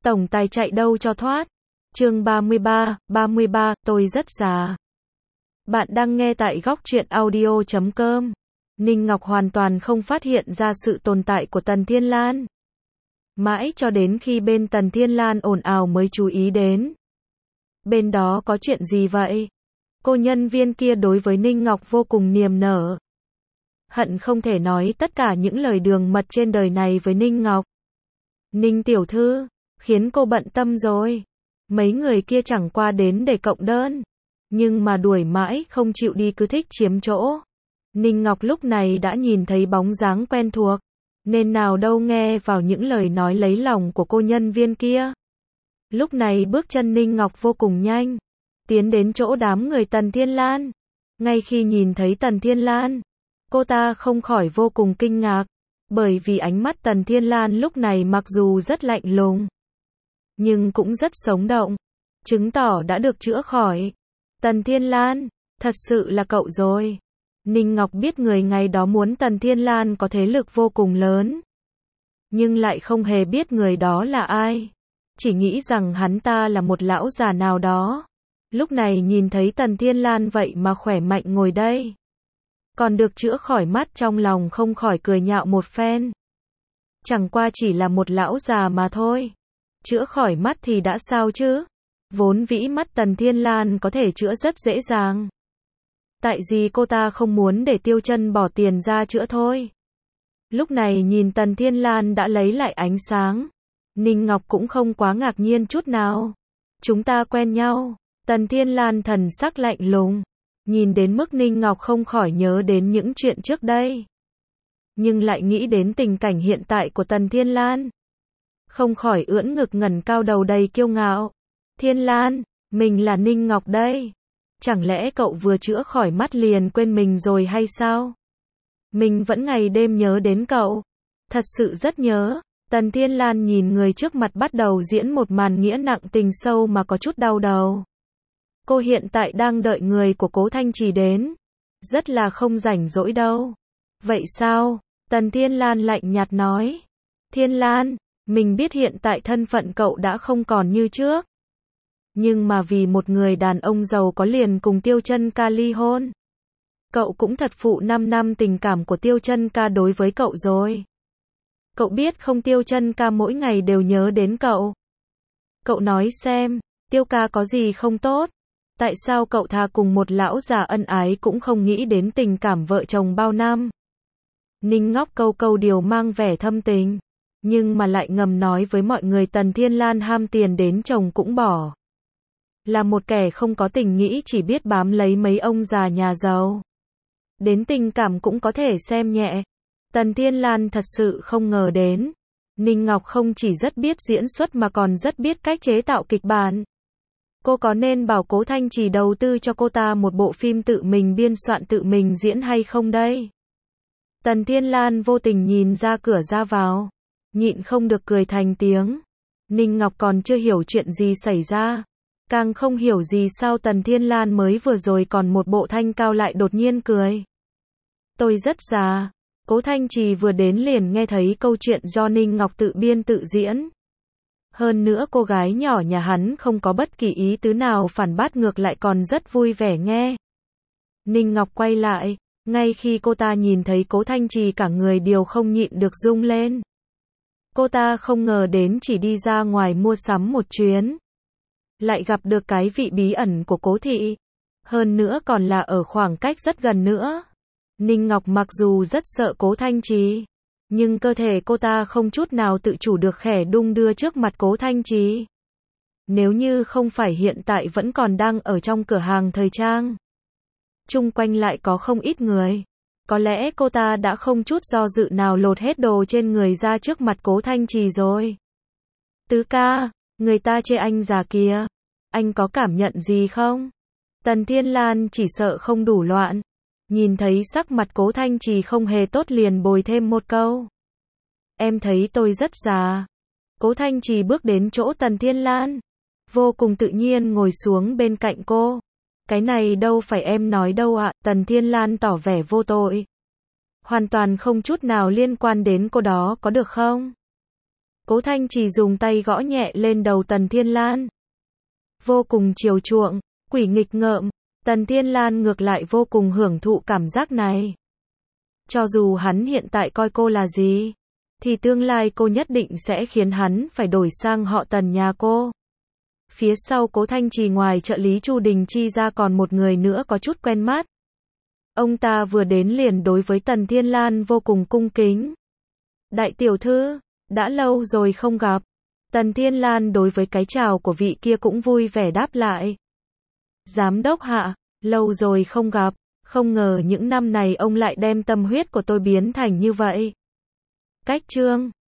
Tổng tài chạy đâu cho thoát. Chương 33, tôi rất già. Bạn đang nghe tại góc truyện audio.com. Ninh Ngọc hoàn toàn không phát hiện ra sự tồn tại của Tần Thiên Lan. Mãi cho đến khi bên Tần Thiên Lan ồn ào mới chú ý đến. Bên đó có chuyện gì vậy? Cô nhân viên kia đối với Ninh Ngọc vô cùng niềm nở. Hận không thể nói tất cả những lời đường mật trên đời này với Ninh Ngọc. Ninh tiểu thư, khiến cô bận tâm rồi. Mấy người kia chẳng qua đến để cộng đơn. Nhưng mà đuổi mãi không chịu đi cứ thích chiếm chỗ. Ninh Ngọc lúc này đã nhìn thấy bóng dáng quen thuộc. Nên nào đâu nghe vào những lời nói lấy lòng của cô nhân viên kia. Lúc này bước chân Ninh Ngọc vô cùng nhanh. Tiến đến chỗ đám người Tần Thiên Lan. Ngay khi nhìn thấy Tần Thiên Lan, cô ta không khỏi vô cùng kinh ngạc. Bởi vì ánh mắt Tần Thiên Lan lúc này mặc dù rất lạnh lùng, nhưng cũng rất sống động, chứng tỏ đã được chữa khỏi. Tần Thiên Lan, thật sự là cậu rồi. Ninh Ngọc biết người ngày đó muốn Tần Thiên Lan có thế lực vô cùng lớn, nhưng lại không hề biết người đó là ai. Chỉ nghĩ rằng hắn ta là một lão già nào đó. Lúc này nhìn thấy Tần Thiên Lan vậy mà khỏe mạnh ngồi đây, còn được chữa khỏi mắt, trong lòng không khỏi cười nhạo một phen. Chẳng qua chỉ là một lão già mà thôi. Chữa khỏi mắt thì đã sao chứ? Vốn vĩ mắt Tần Thiên Lan có thể chữa rất dễ dàng. Tại gì cô ta không muốn để Tiêu Chân bỏ tiền ra chữa thôi? Lúc này nhìn Tần Thiên Lan đã lấy lại ánh sáng, Ninh Ngọc cũng không quá ngạc nhiên chút nào. Chúng ta quen nhau. Tần Thiên Lan thần sắc lạnh lùng. Nhìn đến mức Ninh Ngọc không khỏi nhớ đến những chuyện trước đây. Nhưng lại nghĩ đến tình cảnh hiện tại của Tần Thiên Lan. Không khỏi ưỡn ngực ngẩng cao đầu đầy kiêu ngạo. Thiên Lan, mình là Ninh Ngọc đây. Chẳng lẽ cậu vừa chữa khỏi mắt liền quên mình rồi hay sao? Mình vẫn ngày đêm nhớ đến cậu. Thật sự rất nhớ. Tần Thiên Lan nhìn người trước mặt bắt đầu diễn một màn nghĩa nặng tình sâu mà có chút đau đầu. Cô hiện tại đang đợi người của Cố Thanh Trì đến. Rất là không rảnh rỗi đâu. Vậy sao? Tần Thiên Lan lạnh nhạt nói. Thiên Lan, mình biết hiện tại thân phận cậu đã không còn như trước. Nhưng mà vì một người đàn ông giàu có liền cùng Tiêu Chân ca ly hôn. Cậu cũng thật phụ 5 năm tình cảm của Tiêu Chân ca đối với cậu rồi. Cậu biết không, Tiêu Chân ca mỗi ngày đều nhớ đến cậu. Cậu nói xem, Tiêu ca có gì không tốt? Tại sao cậu thà cùng một lão già ân ái cũng không nghĩ đến tình cảm vợ chồng bao năm? Ninh Ngọc câu điều mang vẻ thâm tình, nhưng mà lại ngầm nói với mọi người Tần Thiên Lan ham tiền đến chồng cũng bỏ. Là một kẻ không có tình nghĩ, chỉ biết bám lấy mấy ông già nhà giàu. Đến tình cảm cũng có thể xem nhẹ. Tần Thiên Lan thật sự không ngờ đến. Ninh Ngọc không chỉ rất biết diễn xuất mà còn rất biết cách chế tạo kịch bản. Cô có nên bảo Cố Thanh Trì đầu tư cho cô ta một bộ phim tự mình biên soạn tự mình diễn hay không đây? Tần Thiên Lan vô tình nhìn ra cửa ra vào, nhịn không được cười thành tiếng. Ninh Ngọc còn chưa hiểu chuyện gì xảy ra, càng không hiểu gì sao Tần Thiên Lan mới vừa rồi còn một bộ thanh cao lại đột nhiên cười. Tôi rất già. Cố Thanh Trì vừa đến liền nghe thấy câu chuyện do Ninh Ngọc tự biên tự diễn. Hơn nữa cô gái nhỏ nhà hắn không có bất kỳ ý tứ nào phản bác, ngược lại còn rất vui vẻ nghe. Ninh Ngọc quay lại, ngay khi cô ta nhìn thấy Cố Thanh Trì cả người đều không nhịn được rung lên. Cô ta không ngờ đến chỉ đi ra ngoài mua sắm một chuyến, lại gặp được cái vị bí ẩn của Cố thị. Hơn nữa còn là ở khoảng cách rất gần nữa. Ninh Ngọc mặc dù rất sợ Cố Thanh Trì, nhưng cơ thể cô ta không chút nào tự chủ được khẽ đung đưa trước mặt Cố Thanh Trì. Nếu như không phải hiện tại vẫn còn đang ở trong cửa hàng thời trang, chung quanh lại có không ít người, có lẽ cô ta đã không chút do dự nào lột hết đồ trên người ra trước mặt Cố Thanh Trì rồi. Tứ ca, người ta chê anh già kìa, anh có cảm nhận gì không? Tần Thiên Lan chỉ sợ không đủ loạn. Nhìn thấy sắc mặt Cố Thanh Trì không hề tốt liền bồi thêm một câu. Em thấy tôi rất già. Cố Thanh Trì bước đến chỗ Tần Thiên Lan, vô cùng tự nhiên ngồi xuống bên cạnh cô. Cái này đâu phải em nói đâu ạ. Tần Thiên Lan tỏ vẻ vô tội. Hoàn toàn không chút nào liên quan đến cô đó, có được không? Cố Thanh Trì dùng tay gõ nhẹ lên đầu Tần Thiên Lan. Vô cùng chiều chuộng, quỷ nghịch ngợm, Tần Thiên Lan ngược lại vô cùng hưởng thụ cảm giác này. Cho dù hắn hiện tại coi cô là gì, thì tương lai cô nhất định sẽ khiến hắn phải đổi sang họ Tần nhà cô. Phía sau Cố Thanh Trì ngoài trợ lý Chu Đình Chi ra còn một người nữa có chút quen mắt. Ông ta vừa đến liền đối với Tần Thiên Lan vô cùng cung kính. Đại tiểu thư, đã lâu rồi không gặp. Tần Thiên Lan đối với cái chào của vị kia cũng vui vẻ đáp lại. Giám đốc hạ, lâu rồi không gặp, không ngờ những năm này ông lại đem tâm huyết của tôi biến thành như vậy. Cách chương